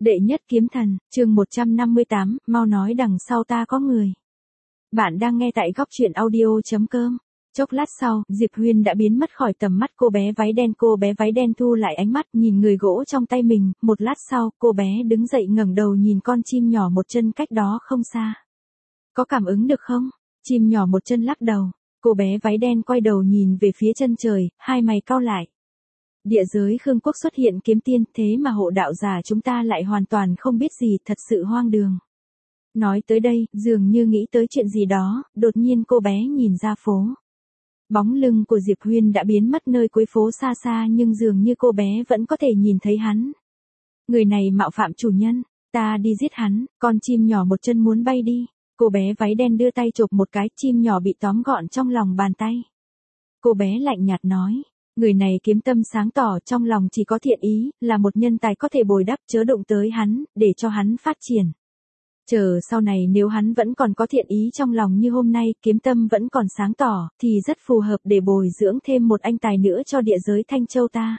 Đệ nhất kiếm thần, chương 158, mau nói đằng sau ta có người. Bạn đang nghe tại góc truyện audio.com. Chốc lát sau, Diệp Huyên đã biến mất khỏi tầm mắt cô bé váy đen. Cô bé váy đen thu lại ánh mắt nhìn người gỗ trong tay mình, một lát sau, cô bé đứng dậy ngẩng đầu nhìn con chim nhỏ một chân cách đó không xa. Có cảm ứng được không? Chim nhỏ một chân lắc đầu. Cô bé váy đen quay đầu nhìn về phía chân trời, hai mày cau lại. Địa giới Khương Quốc xuất hiện kiếm tiên, thế mà hộ đạo giả chúng ta lại hoàn toàn không biết gì, thật sự hoang đường. Nói tới đây, dường như nghĩ tới chuyện gì đó, đột nhiên cô bé nhìn ra phố. Bóng lưng của Diệp Huyên đã biến mất nơi cuối phố xa xa, nhưng dường như cô bé vẫn có thể nhìn thấy hắn. Người này mạo phạm chủ nhân, ta đi giết hắn. Con chim nhỏ một chân muốn bay đi. Cô bé váy đen đưa tay chộp một cái, chim nhỏ bị tóm gọn trong lòng bàn tay. Cô bé lạnh nhạt nói. Người này kiếm tâm sáng tỏ, trong lòng chỉ có thiện ý, là một nhân tài có thể bồi đắp, chớ đụng tới hắn, để cho hắn phát triển. Chờ sau này nếu hắn vẫn còn có thiện ý trong lòng như hôm nay, kiếm tâm vẫn còn sáng tỏ, thì rất phù hợp để bồi dưỡng thêm một anh tài nữa cho địa giới Thanh Châu ta.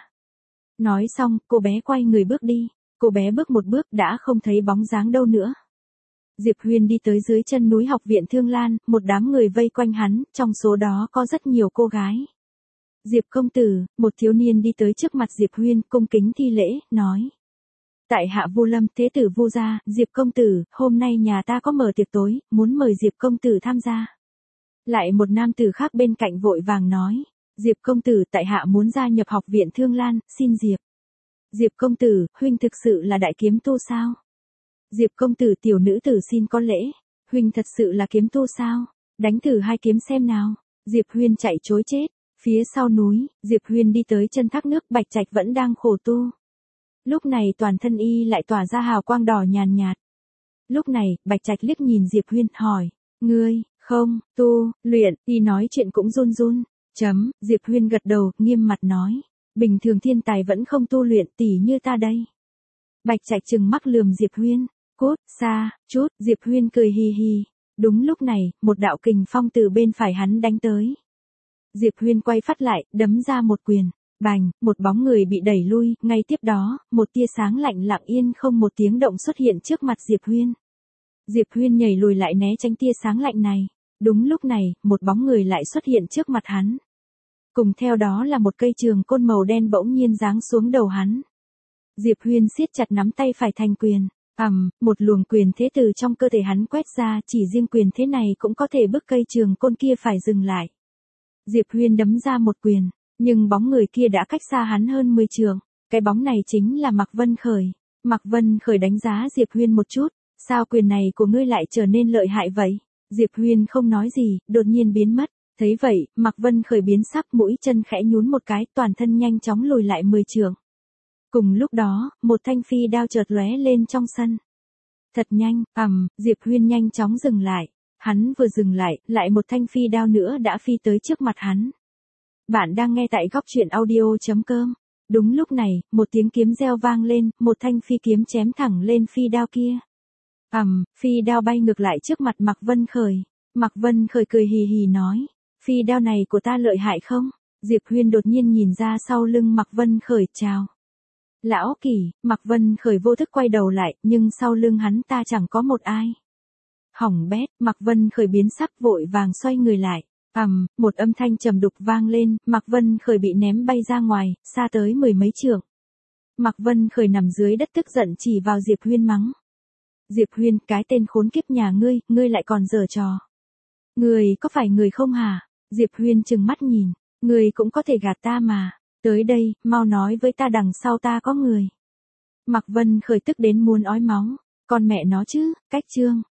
Nói xong, cô bé quay người bước đi. Cô bé bước một bước đã không thấy bóng dáng đâu nữa. Diệp Huyên đi tới dưới chân núi Học viện Thương Lan, một đám người vây quanh hắn, trong số đó có rất nhiều cô gái. Diệp công tử, một thiếu niên đi tới trước mặt Diệp Huyên, cung kính thi lễ, nói. Tại hạ Vu Lâm, thế tử Vu gia, Diệp công tử, hôm nay nhà ta có mở tiệc tối, muốn mời Diệp công tử tham gia. Lại một nam tử khác bên cạnh vội vàng nói. Diệp công tử, tại hạ muốn gia nhập Học viện Thương Lan, xin Diệp. Diệp công tử, huynh thực sự là đại kiếm tu sao? Diệp công tử, tiểu nữ tử xin có lễ. Huynh thật sự là kiếm tu sao? Đánh thử hai kiếm xem nào. Diệp Huyên chạy trối chết. Phía sau núi, Diệp Huyên đi tới chân thác nước, Bạch Trạch vẫn đang khổ tu. Lúc này toàn thân y lại tỏa ra hào quang đỏ nhàn nhạt. Lúc này, Bạch Trạch liếc nhìn Diệp Huyên, hỏi, ngươi, không, tu, luyện, y nói chuyện cũng run run. Diệp Huyên gật đầu, nghiêm mặt nói, bình thường thiên tài vẫn không tu luyện, tỉ như ta đây. Bạch Trạch trừng mắt lườm Diệp Huyên, cút, xa, chút, Diệp Huyên cười hì hì. Đúng lúc này, một đạo kình phong từ bên phải hắn đánh tới. Diệp Huyên quay phát lại, đấm ra một quyền, bành, một bóng người bị đẩy lui, ngay tiếp đó, một tia sáng lạnh lặng yên không một tiếng động xuất hiện trước mặt Diệp Huyên. Diệp Huyên nhảy lùi lại né tránh tia sáng lạnh này. Đúng lúc này, một bóng người lại xuất hiện trước mặt hắn. Cùng theo đó là một cây trường côn màu đen bỗng nhiên giáng xuống đầu hắn. Diệp Huyên siết chặt nắm tay phải thành quyền, một luồng quyền thế từ trong cơ thể hắn quét ra, chỉ riêng quyền thế này cũng có thể bức cây trường côn kia phải dừng lại. Diệp Huyên đấm ra một quyền, nhưng bóng người kia đã cách xa hắn hơn 10 trượng. Cái bóng này chính là Mạc Vân Khởi. Mạc Vân Khởi đánh giá Diệp Huyên một chút, sao quyền này của ngươi lại trở nên lợi hại vậy? Diệp Huyên không nói gì, đột nhiên biến mất. Thấy vậy, Mạc Vân Khởi biến sắc, mũi chân khẽ nhún một cái, toàn thân nhanh chóng lùi lại 10 trượng. Cùng lúc đó, một thanh phi đao chợt lóe lên trong sân. Thật nhanh, Diệp Huyên nhanh chóng dừng lại. Hắn vừa dừng lại một thanh phi đao nữa đã phi tới trước mặt hắn. Bạn đang nghe tại góc truyện audio.com. Đúng lúc này, một tiếng kiếm reo vang lên, một thanh phi kiếm chém thẳng lên phi đao kia. Phi đao bay ngược lại trước mặt Mạc Vân Khởi. Mạc Vân Khởi cười hì hì nói, phi đao này của ta lợi hại không? Diệp Huyên đột nhiên nhìn ra sau lưng Mạc Vân Khởi, chào. Lão Kỷ, Mạc Vân Khởi vô thức quay đầu lại, nhưng sau lưng hắn ta chẳng có một ai. Hỏng bét, Mạc Vân Khởi biến sắc, vội vàng xoay người lại. Một âm thanh trầm đục vang lên, Mạc Vân Khởi bị ném bay ra ngoài, xa tới 10 mấy trượng. Mạc Vân Khởi nằm dưới đất tức giận chỉ vào Diệp Huyên mắng. Diệp Huyên, cái tên khốn kiếp nhà ngươi lại còn giở trò. Ngươi có phải người không hả? Diệp Huyên trừng mắt nhìn, ngươi cũng có thể gạt ta mà. Tới đây, mau nói với ta đằng sau ta có người. Mạc Vân Khởi tức đến muốn ói máu, con mẹ nó chứ, cách chương.